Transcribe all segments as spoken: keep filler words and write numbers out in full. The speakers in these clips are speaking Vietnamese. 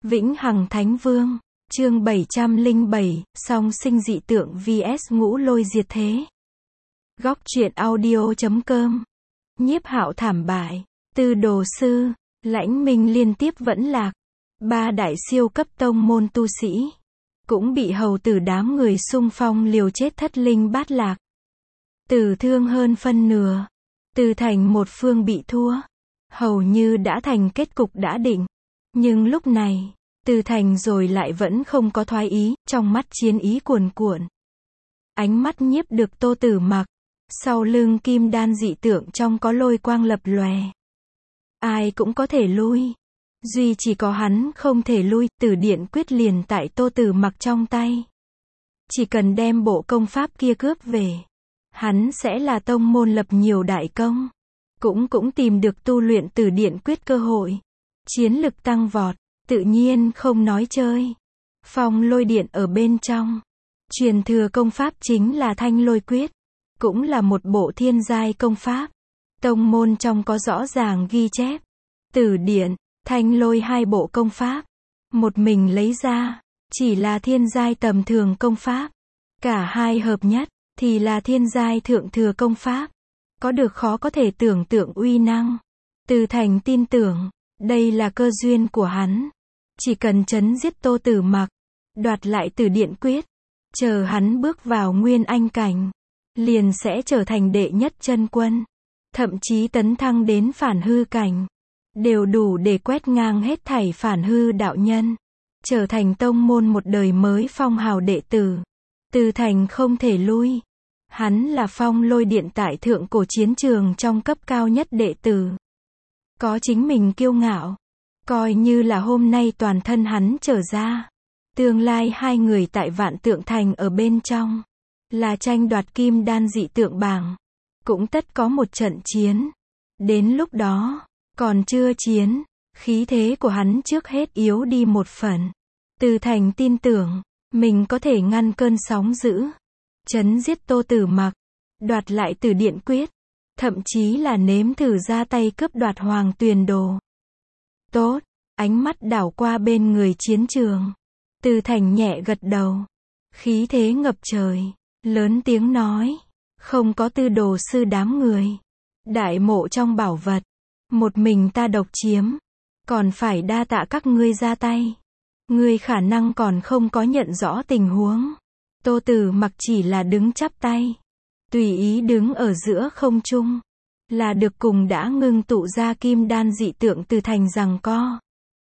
Vĩnh Hằng Thánh Vương, chương bảy trăm lẻ bảy, song sinh dị tượng vs ngũ lôi diệt thế. Góc truyện audio chấm com. Nhiếp Hạo thảm bại, Tư Đồ Sư, Lãnh Minh liên tiếp vẫn lạc. Ba đại siêu cấp tông môn tu sĩ cũng bị hầu tử đám người xung phong liều chết thất linh bát lạc. Tử thương hơn phân nửa, Từ Thành một phương bị thua, hầu như đã thành kết cục đã định. Nhưng lúc này, Từ Thành rồi lại vẫn không có thoái ý, trong mắt chiến ý cuồn cuộn. Ánh mắt nhiếp được Tô Tử Mặc, sau lưng kim đan dị tượng trong có lôi quang lập lòe. Ai cũng có thể lui, duy chỉ có hắn không thể lui. Tử điện quyết liền tại Tô Tử Mặc trong tay. Chỉ cần đem bộ công pháp kia cướp về, hắn sẽ là tông môn lập nhiều đại công, cũng cũng tìm được tu luyện Tử điện quyết cơ hội, chiến lực tăng vọt, tự nhiên không nói chơi. Phong lôi điện ở bên trong, truyền thừa công pháp chính là Thanh Lôi Quyết, cũng là một bộ thiên giai công pháp. Tông môn trong có rõ ràng ghi chép, Tử điện, Thanh Lôi hai bộ công pháp, một mình lấy ra, chỉ là thiên giai tầm thường công pháp. Cả hai hợp nhất, thì là thiên giai thượng thừa công pháp. Có được khó có thể tưởng tượng uy năng. Từ Thành tin tưởng, đây là cơ duyên của hắn. Chỉ cần trấn giết Tô Tử Mặc, đoạt lại Tử điện quyết, chờ hắn bước vào nguyên anh cảnh, liền sẽ trở thành đệ nhất chân quân, thậm chí tấn thăng đến phản hư cảnh, đều đủ để quét ngang hết thảy phản hư đạo nhân, trở thành tông môn một đời mới phong hào đệ tử. Từ Thành không thể lui. Hắn là Phong Lôi điện tại thượng cổ chiến trường trong cấp cao nhất đệ tử. Có chính mình kiêu ngạo, coi như là hôm nay toàn thân hắn trở ra. Tương lai hai người tại Vạn Tượng Thành ở bên trong, là tranh đoạt kim đan dị tượng bảng, cũng tất có một trận chiến. Đến lúc đó, còn chưa chiến, khí thế của hắn trước hết yếu đi một phần. Từ Thành tin tưởng, mình có thể ngăn cơn sóng dữ, trấn giết Tô Tử Mặc, đoạt lại Tử điện quyết, thậm chí là nếm thử ra tay cướp đoạt Hoàng Tuyền Đồ. Tốt, ánh mắt đảo qua bên người chiến trường. Từ Thành nhẹ gật đầu, khí thế ngập trời, lớn tiếng nói, không có Tư Đồ Sư đám người, đại mộ trong bảo vật, một mình ta độc chiếm, còn phải đa tạ các ngươi ra tay. Ngươi khả năng còn không có nhận rõ tình huống. Tô Tử Mặc chỉ là đứng chắp tay, tùy ý đứng ở giữa không trung, là được cùng đã ngưng tụ ra kim đan dị tượng Từ Thành giằng co.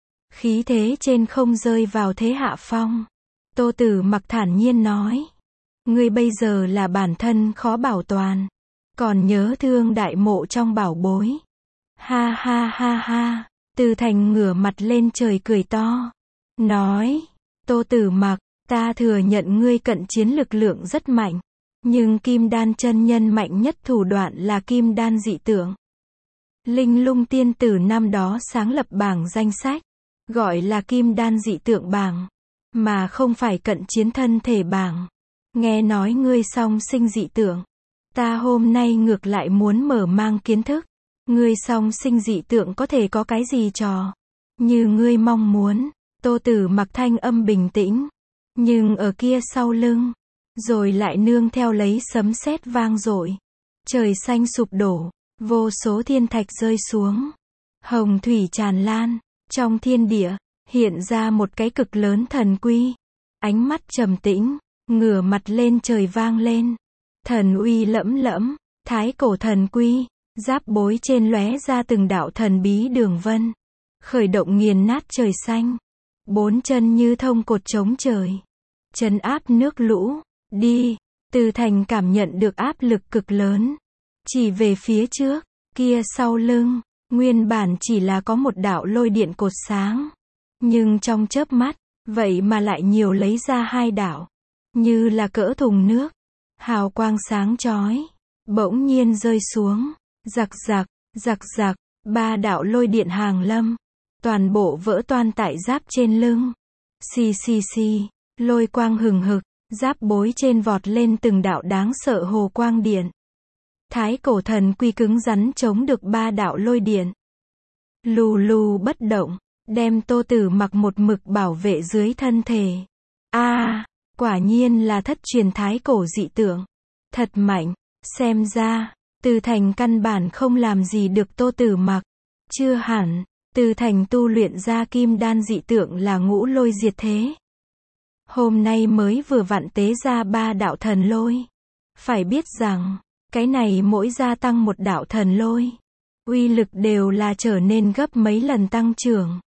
Khí thế trên không rơi vào thế hạ phong. Tô Tử Mặc thản nhiên nói, ngươi bây giờ là bản thân khó bảo toàn, còn nhớ thương đại mộ trong bảo bối. Ha ha ha ha, Từ Thành ngửa mặt lên trời cười to, nói, Tô Tử Mặc, ta thừa nhận ngươi cận chiến lực lượng rất mạnh, nhưng kim đan chân nhân mạnh nhất thủ đoạn là kim đan dị tượng. Linh Lung tiên tử năm đó sáng lập bảng danh sách, gọi là kim đan dị tượng bảng, mà không phải cận chiến thân thể bảng. Nghe nói ngươi song sinh dị tượng, ta hôm nay ngược lại muốn mở mang kiến thức, ngươi song sinh dị tượng có thể có cái gì trò như ngươi mong muốn. Tô Tử Mặc thanh âm bình tĩnh, nhưng ở kia sau lưng, rồi lại nương theo lấy sấm sét vang dội. Trời xanh sụp đổ, vô số thiên thạch rơi xuống, hồng thủy tràn lan, trong thiên địa, hiện ra một cái cực lớn thần quy. Ánh mắt trầm tĩnh, ngửa mặt lên trời vang lên. Thần uy lẫm lẫm, thái cổ thần quy, giáp bối trên lóe ra từng đạo thần bí đường vân, khởi động nghiền nát trời xanh. Bốn chân như thông cột chống trời, trấn áp nước lũ. Đi. Từ Thành cảm nhận được áp lực cực lớn, chỉ về phía trước, kia sau lưng, nguyên bản chỉ là có một đạo lôi điện cột sáng, nhưng trong chớp mắt, vậy mà lại nhiều lấy ra hai đạo, như là cỡ thùng nước, hào quang sáng chói, bỗng nhiên rơi xuống, giặc giặc, giặc giặc, ba đạo lôi điện hàng lâm. Toàn bộ vỡ toan tại giáp trên lưng. Xì xì xì, lôi quang hừng hực, giáp bối trên vọt lên từng đạo đáng sợ hồ quang điện. Thái cổ thần quy cứng rắn chống được ba đạo lôi điện. Lù lù bất động, đem Tô Tử Mặc một mực bảo vệ dưới thân thể. A, à, quả nhiên là thất truyền thái cổ dị tượng. Thật mạnh, xem ra, Từ Thành căn bản không làm gì được Tô Tử Mặc. Chưa hẳn, Từ Thành tu luyện ra kim đan dị tượng là ngũ lôi diệt thế. Hôm nay mới vừa vặn tế ra ba đạo thần lôi. Phải biết rằng, cái này mỗi gia tăng một đạo thần lôi, uy lực đều là trở nên gấp mấy lần tăng trưởng.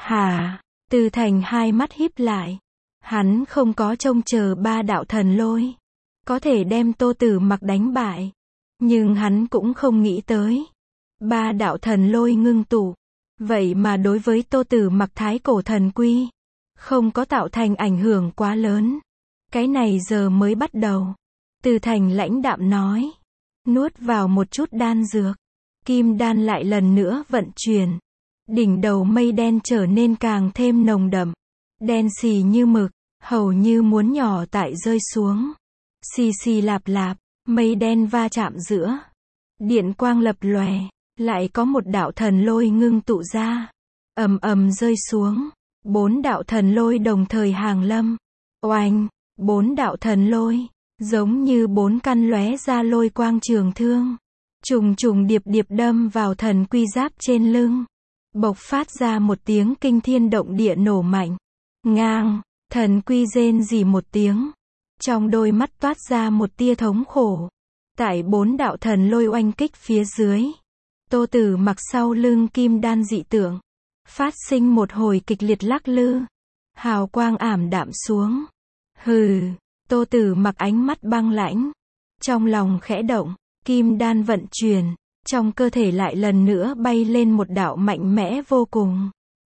Hả? Từ Thành hai mắt híp lại. Hắn không có trông chờ ba đạo thần lôi có thể đem Tô Tử Mặc đánh bại. Nhưng hắn cũng không nghĩ tới. Ba đạo thần lôi ngưng tụ. Vậy mà đối với Tô Tử Mặc thái cổ thần quy, không có tạo thành ảnh hưởng quá lớn. Cái này giờ mới bắt đầu. Từ Thành lãnh đạm nói. Nuốt vào một chút đan dược. Kim đan lại lần nữa vận chuyển. Đỉnh đầu mây đen trở nên càng thêm nồng đậm. Đen xì như mực, hầu như muốn nhỏ tại rơi xuống. Xì xì lạp lạp, mây đen va chạm giữa. Điện quang lập lòe, lại có một đạo thần lôi ngưng tụ ra. Ầm ầm rơi xuống. Bốn đạo thần lôi đồng thời hàng lâm. Oanh, bốn đạo thần lôi, giống như bốn căn lóe ra lôi quang trường thương. Trùng trùng điệp điệp đâm vào thần quy giáp trên lưng. Bộc phát ra một tiếng kinh thiên động địa nổ mạnh. Ngang, thần quy rên rỉ một tiếng. Trong đôi mắt toát ra một tia thống khổ. Tại bốn đạo thần lôi oanh kích phía dưới, Tô Tử Mặc sau lưng kim đan dị tượng, phát sinh một hồi kịch liệt lắc lư. Hào quang ảm đạm xuống. Hừ, Tô Tử Mặc ánh mắt băng lãnh. Trong lòng khẽ động, kim đan vận chuyển, trong cơ thể lại lần nữa bay lên một đạo mạnh mẽ vô cùng.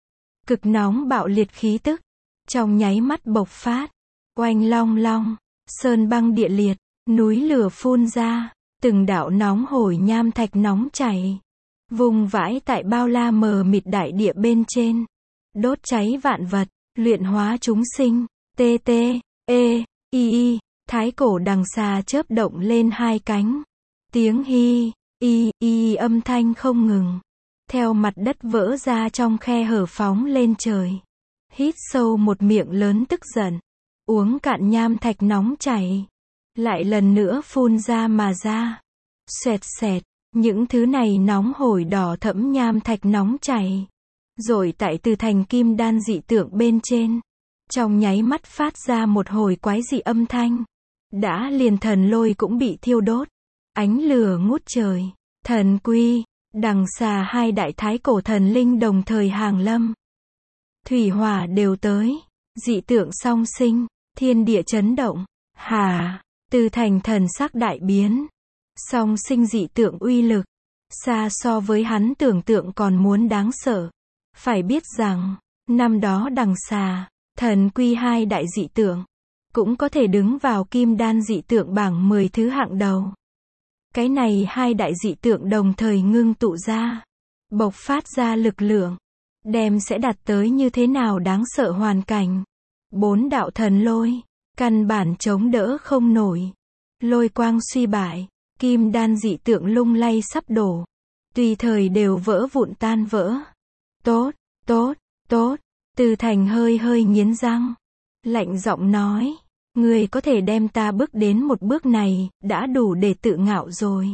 Cực nóng bạo liệt khí tức, trong nháy mắt bộc phát. Oanh long long, sơn băng địa liệt, núi lửa phun ra, từng đạo nóng hổi nham thạch nóng chảy, vùng vãi tại bao la mờ mịt đại địa bên trên, đốt cháy vạn vật, luyện hóa chúng sinh. Tê tê, ê, y y, thái cổ đằng xà chớp động lên hai cánh. Tiếng hi, y, y âm thanh không ngừng, theo mặt đất vỡ ra trong khe hở phóng lên trời. Hít sâu một miệng lớn tức giận, uống cạn nham thạch nóng chảy, lại lần nữa phun ra mà ra. Xoẹt xẹt, những thứ này nóng hổi đỏ thẫm nham thạch nóng chảy, rồi tại Từ Thành kim đan dị tượng bên trên, trong nháy mắt phát ra một hồi quái dị âm thanh. Đã liền thần lôi cũng bị thiêu đốt, ánh lửa ngút trời. Thần quy, đằng xà hai đại thái cổ thần linh đồng thời hàng lâm. Thủy hỏa đều tới, dị tượng song sinh, thiên địa chấn động. Hà, Từ Thành thần sắc đại biến. Song sinh dị tượng uy lực, xa so với hắn tưởng tượng còn muốn đáng sợ. Phải biết rằng, năm đó đằng xà, thần quy hai đại dị tượng, cũng có thể đứng vào kim đan dị tượng bảng mười thứ hạng đầu. Cái này hai đại dị tượng đồng thời ngưng tụ ra, bộc phát ra lực lượng, đem sẽ đạt tới như thế nào đáng sợ hoàn cảnh. Bốn đạo thần lôi, căn bản chống đỡ không nổi. Lôi quang suy bại, kim đan dị tượng lung lay sắp đổ, tùy thời đều vỡ vụn tan vỡ. Tốt, tốt, tốt, Từ Thành hơi hơi nghiến răng, lạnh giọng nói, người có thể đem ta bước đến một bước này, đã đủ để tự ngạo rồi.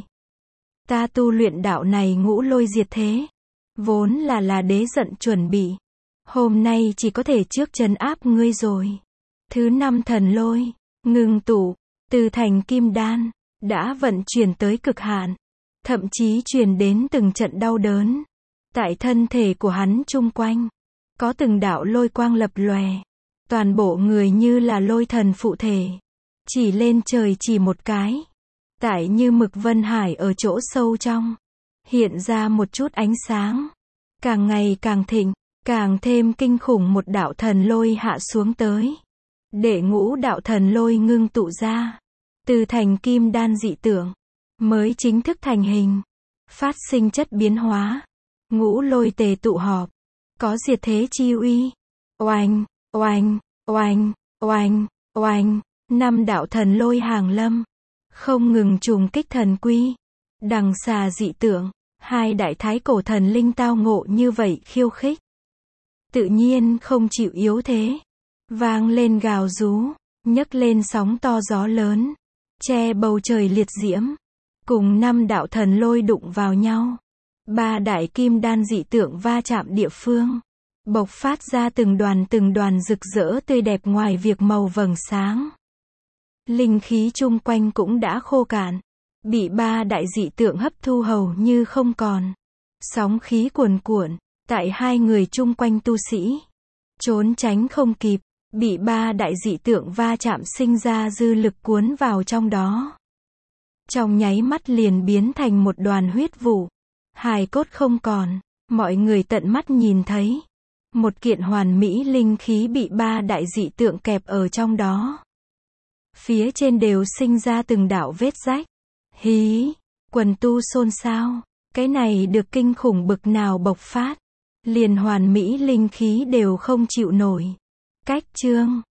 Ta tu luyện đạo này ngũ lôi diệt thế, vốn là là đế giận chuẩn bị. Hôm nay chỉ có thể trước trấn áp ngươi rồi. Thứ năm thần lôi, ngừng tụ, Từ Thành kim đan, đã vận chuyển tới cực hạn. Thậm chí truyền đến từng trận đau đớn. Tại thân thể của hắn chung quanh, có từng đạo lôi quang lập lòe. Toàn bộ người như là lôi thần phụ thể. Chỉ lên trời chỉ một cái. Tại như mực vân hải ở chỗ sâu trong, hiện ra một chút ánh sáng. Càng ngày càng thịnh, càng thêm kinh khủng một đạo thần lôi hạ xuống tới. Đệ ngũ đạo thần lôi ngưng tụ ra. Từ Thành kim đan dị tượng, mới chính thức thành hình. Phát sinh chất biến hóa. Ngũ lôi tề tụ họp. Có diệt thế chi uy. Oanh, oanh, oanh, oanh, oanh. Năm đạo thần lôi hàng lâm, không ngừng trùng kích thần quy. Đằng xà dị tượng, hai đại thái cổ thần linh tao ngộ như vậy khiêu khích. tự nhiên không chịu yếu thế. Vang lên gào rú, nhấc lên sóng to gió lớn, che bầu trời liệt diễm. Cùng năm đạo thần lôi đụng vào nhau. Ba đại kim đan dị tượng va chạm địa phương. Bộc phát ra từng đoàn từng đoàn rực rỡ tươi đẹp ngoài việc màu vầng sáng. Linh khí chung quanh cũng đã khô cạn. Bị ba đại dị tượng hấp thu hầu như không còn. Sóng khí cuồn cuộn, tại hai người chung quanh tu sĩ. Trốn tránh không kịp, bị ba đại dị tượng va chạm sinh ra dư lực cuốn vào trong đó. Trong nháy mắt liền biến thành một đoàn huyết vụ. Hài cốt không còn, mọi người tận mắt nhìn thấy. Một kiện hoàn mỹ linh khí bị ba đại dị tượng kẹp ở trong đó. Phía trên đều sinh ra từng đạo vết rách. Hí, quần tu xôn xao, cái này được kinh khủng bực nào bộc phát. Liền hoàn mỹ linh khí đều không chịu nổi. Cách chương